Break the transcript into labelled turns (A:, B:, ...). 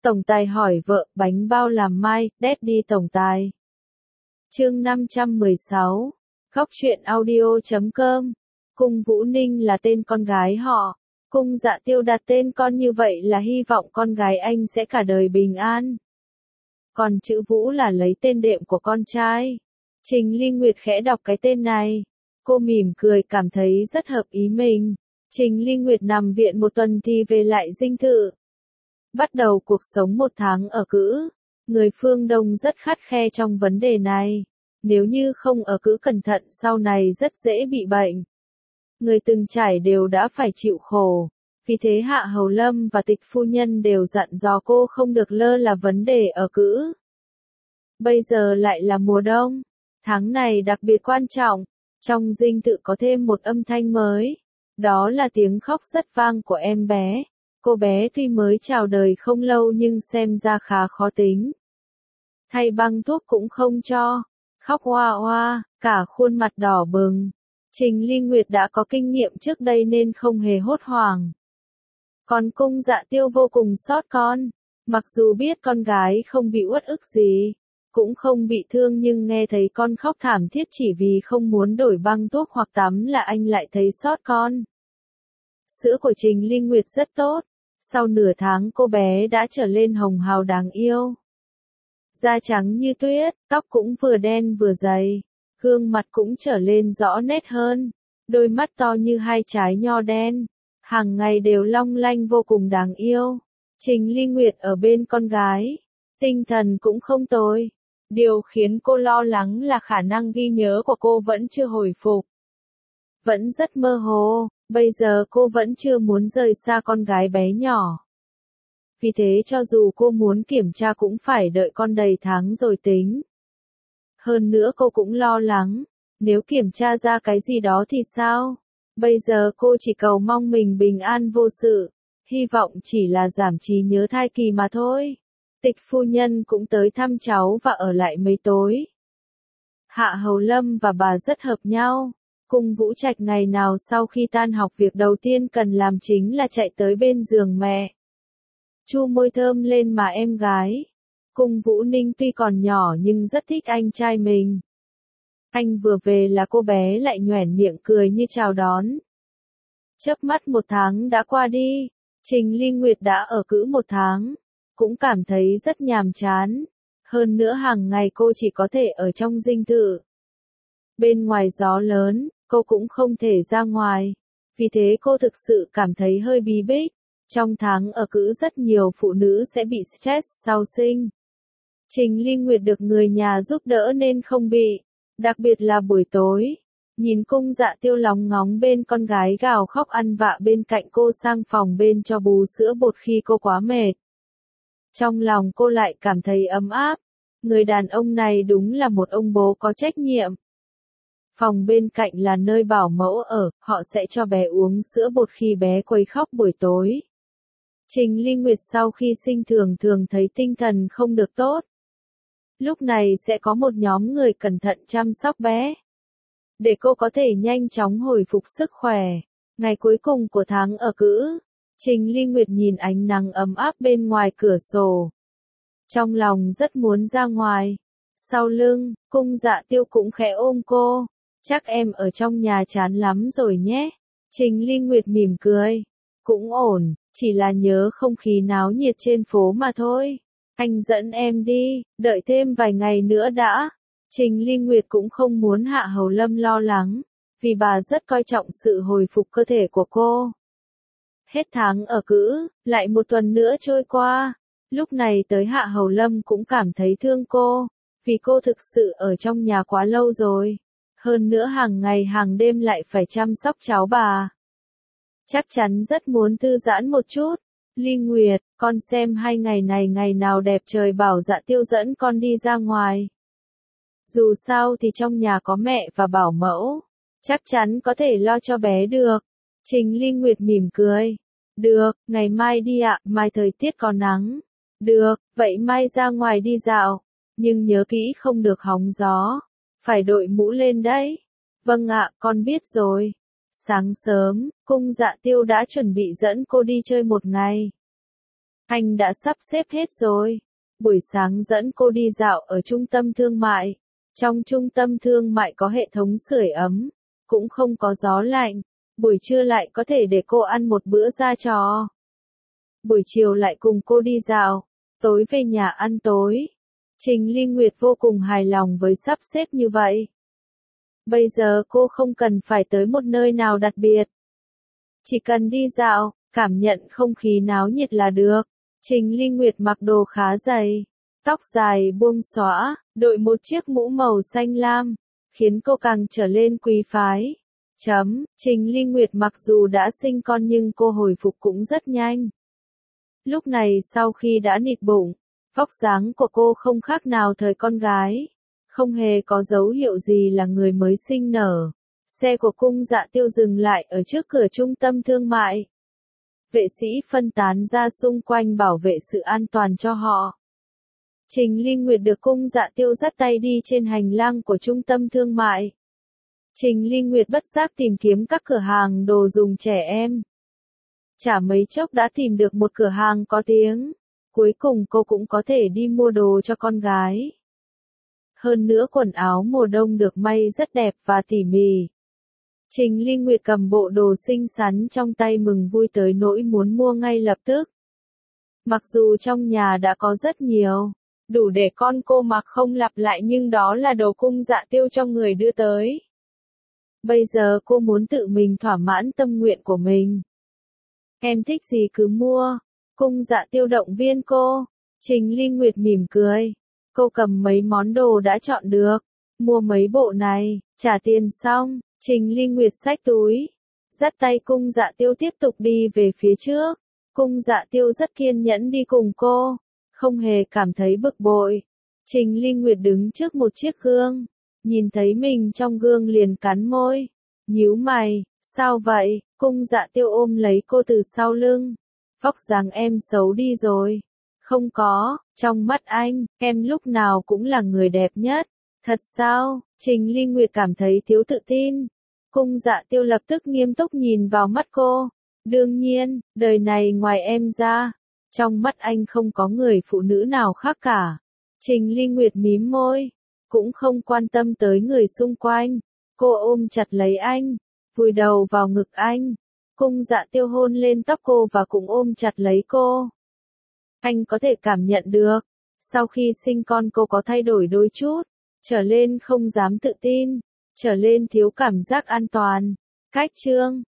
A: Tổng tài hỏi vợ, bánh bao làm mai, Daddy tổng tài. Chương 516. Góc truyện audio.com. Cung Vũ Ninh là tên con gái họ. Cung Dạ Tiêu đặt tên con như vậy là hy vọng con gái anh sẽ cả đời bình an. Còn chữ Vũ là lấy tên đệm của con trai. Trình Ly Nguyệt khẽ đọc cái tên này. Cô mỉm cười cảm thấy rất hợp ý mình. Trình Ly Nguyệt nằm viện một tuần thì về lại dinh thự. Bắt đầu cuộc sống một tháng ở cữ. Người phương Đông rất khắt khe trong vấn đề này. Nếu như không ở cữ cẩn thận sau này rất dễ bị bệnh. Người từng trải đều đã phải chịu khổ. Vì thế Hạ Hầu Lâm và Tịch phu nhân đều dặn dò cô không được lơ là vấn đề ở cữ. Bây giờ lại là mùa đông. Tháng này đặc biệt quan trọng. Trong dinh thự có thêm một âm thanh mới. Đó là tiếng khóc rất vang của em bé. Cô bé tuy mới chào đời không lâu nhưng xem ra khá khó tính. Thay băng thuốc cũng không cho. Khóc oa oa, cả khuôn mặt đỏ bừng. Trình Ly Nguyệt đã có kinh nghiệm trước đây nên không hề hốt hoảng. Còn Cung Dạ Tiêu vô cùng xót con. Mặc dù biết con gái không bị uất ức gì, cũng không bị thương nhưng nghe thấy con khóc thảm thiết chỉ vì không muốn đổi băng thuốc hoặc tắm là anh lại thấy xót con. Sữa của Trình Ly Nguyệt rất tốt. Sau nửa tháng cô bé đã trở lên hồng hào đáng yêu. Da trắng như tuyết, tóc cũng vừa đen vừa dày. Gương mặt cũng trở lên rõ nét hơn. Đôi mắt to như hai trái nho đen. Hàng ngày đều long lanh vô cùng đáng yêu. Trình Ly Nguyệt ở bên con gái. Tinh thần cũng không tồi. Điều khiến cô lo lắng là khả năng ghi nhớ của cô vẫn chưa hồi phục. Vẫn rất mơ hồ. Bây giờ cô vẫn chưa muốn rời xa con gái bé nhỏ. Vì thế cho dù cô muốn kiểm tra cũng phải đợi con đầy tháng rồi tính. Hơn nữa cô cũng lo lắng, nếu kiểm tra ra cái gì đó thì sao? Bây giờ cô chỉ cầu mong mình bình an vô sự, hy vọng chỉ là giảm trí nhớ thai kỳ mà thôi. Tịch phu nhân cũng tới thăm cháu và ở lại mấy tối. Hạ Hầu Lâm và bà rất hợp nhau. Cung Vũ Trạch ngày nào sau khi tan học việc đầu tiên cần làm chính là chạy tới bên giường mẹ. Chu môi thơm lên mà em gái. Cung Vũ Ninh tuy còn nhỏ nhưng rất thích anh trai mình. Anh vừa về là cô bé lại nhoẻn miệng cười như chào đón. Chớp mắt một tháng đã qua đi. Trình Ly Nguyệt đã ở cữ một tháng. Cũng cảm thấy rất nhàm chán. Hơn nữa hàng ngày cô chỉ có thể ở trong dinh thự. Bên ngoài gió lớn, cô cũng không thể ra ngoài. Vì thế cô thực sự cảm thấy hơi bí bích. Trong tháng ở cữ rất nhiều phụ nữ sẽ bị stress sau sinh. Trình Ly Nguyệt được người nhà giúp đỡ nên không bị. Đặc biệt là buổi tối. Nhìn Cung Dạ Tiêu lóng ngóng bên con gái gào khóc ăn vạ bên cạnh cô sang phòng bên cho bú sữa bột khi cô quá mệt. Trong lòng cô lại cảm thấy ấm áp. Người đàn ông này đúng là một ông bố có trách nhiệm. Phòng bên cạnh là nơi bảo mẫu ở, họ sẽ cho bé uống sữa bột khi bé quấy khóc buổi tối. Trình Ly Nguyệt sau khi sinh thường thấy tinh thần không được tốt. Lúc này sẽ có một nhóm người cẩn thận chăm sóc bé. Để cô có thể nhanh chóng hồi phục sức khỏe. Ngày cuối cùng của tháng ở cữ. Trình Ly Nguyệt nhìn ánh nắng ấm áp bên ngoài cửa sổ. Trong lòng rất muốn ra ngoài. Sau lưng, Cung Dạ Tiêu cũng khẽ ôm cô. Chắc em ở trong nhà chán lắm rồi nhé. Trình Ly Nguyệt mỉm cười. Cũng ổn, chỉ là nhớ không khí náo nhiệt trên phố mà thôi. Anh dẫn em đi, đợi thêm vài ngày nữa đã. Trình Ly Nguyệt cũng không muốn Hạ Hầu Lâm lo lắng, vì bà rất coi trọng sự hồi phục cơ thể của cô. Hết tháng ở cữ, lại một tuần nữa trôi qua. Lúc này tới Hạ Hầu Lâm cũng cảm thấy thương cô, vì cô thực sự ở trong nhà quá lâu rồi. Hơn nữa hàng ngày hàng đêm lại phải chăm sóc cháu bà. Chắc chắn rất muốn thư giãn một chút. Ly Nguyệt, con xem 2 ngày này ngày nào đẹp trời bảo Dạ Tiêu dẫn con đi ra ngoài. Dù sao thì trong nhà có mẹ và bảo mẫu. Chắc chắn có thể lo cho bé được. Trình Ly Nguyệt mỉm cười. Được, ngày mai đi ạ, mai thời tiết có nắng. Được, vậy mai ra ngoài đi dạo. Nhưng nhớ kỹ không được hóng gió. Phải đội mũ lên đấy. Vâng ạ, con biết rồi. Sáng sớm, Cung Dạ Tiêu đã chuẩn bị dẫn cô đi chơi một ngày. Anh đã sắp xếp hết rồi. Buổi sáng dẫn cô đi dạo ở trung tâm thương mại. Trong trung tâm thương mại có hệ thống sưởi ấm, cũng không có gió lạnh. Buổi trưa lại có thể để cô ăn một bữa ra trò. Buổi chiều lại cùng cô đi dạo, tối về nhà ăn tối. Trình Ly Nguyệt vô cùng hài lòng với sắp xếp như vậy. Bây giờ cô không cần phải tới một nơi nào đặc biệt. Chỉ cần đi dạo, cảm nhận không khí náo nhiệt là được. Trình Ly Nguyệt mặc đồ khá dày, tóc dài buông xõa, đội một chiếc mũ màu xanh lam, khiến cô càng trở lên quý phái. Trình Ly Nguyệt mặc dù đã sinh con nhưng cô hồi phục cũng rất nhanh. Lúc này sau khi đã nịt bụng, vóc dáng của cô không khác nào thời con gái, không hề có dấu hiệu gì là người mới sinh nở. Xe của Cung Dạ Tiêu dừng lại ở trước cửa trung tâm thương mại. Vệ sĩ phân tán ra xung quanh bảo vệ sự an toàn cho họ. Trình Ly Nguyệt được Cung Dạ Tiêu dắt tay đi trên hành lang của trung tâm thương mại. Trình Ly Nguyệt bất giác tìm kiếm các cửa hàng đồ dùng trẻ em. Chả mấy chốc đã tìm được một cửa hàng có tiếng. Cuối cùng cô cũng có thể đi mua đồ cho con gái. Hơn nữa quần áo mùa đông được may rất đẹp và tỉ mỉ. Trình Ly Nguyệt cầm bộ đồ xinh xắn trong tay mừng vui tới nỗi muốn mua ngay lập tức. Mặc dù trong nhà đã có rất nhiều, đủ để con cô mặc không lặp lại nhưng đó là đồ Cung Dạ Tiêu cho người đưa tới. Bây giờ cô muốn tự mình thỏa mãn tâm nguyện của mình. Em thích gì cứ mua. Cung Dạ Tiêu động viên cô. Trình Ly Nguyệt mỉm cười. Cô cầm mấy món đồ đã chọn được. Mua mấy bộ này, trả tiền xong, Trình Ly Nguyệt xách túi. Dắt tay Cung Dạ Tiêu tiếp tục đi về phía trước. Cung Dạ Tiêu rất kiên nhẫn đi cùng cô. Không hề cảm thấy bực bội. Trình Ly Nguyệt đứng trước một chiếc gương. Nhìn thấy mình trong gương liền cắn môi. Nhíu mày, sao vậy? Cung Dạ Tiêu ôm lấy cô từ sau lưng. Vóc dáng em xấu đi rồi. Không có, trong mắt anh, em lúc nào cũng là người đẹp nhất. Thật sao? Trình Ly Nguyệt cảm thấy thiếu tự tin. Cung Dạ Tiêu lập tức nghiêm túc nhìn vào mắt cô. Đương nhiên, đời này ngoài em ra, trong mắt anh không có người phụ nữ nào khác cả. Trình Ly Nguyệt mím môi, cũng không quan tâm tới người xung quanh. Cô ôm chặt lấy anh, vùi đầu vào ngực anh. Cung Dạ Tiêu hôn lên tóc cô và cũng ôm chặt lấy cô. Anh có thể cảm nhận được, sau khi sinh con cô có thay đổi đôi chút, trở lên không dám tự tin, trở lên thiếu cảm giác an toàn. Cách chương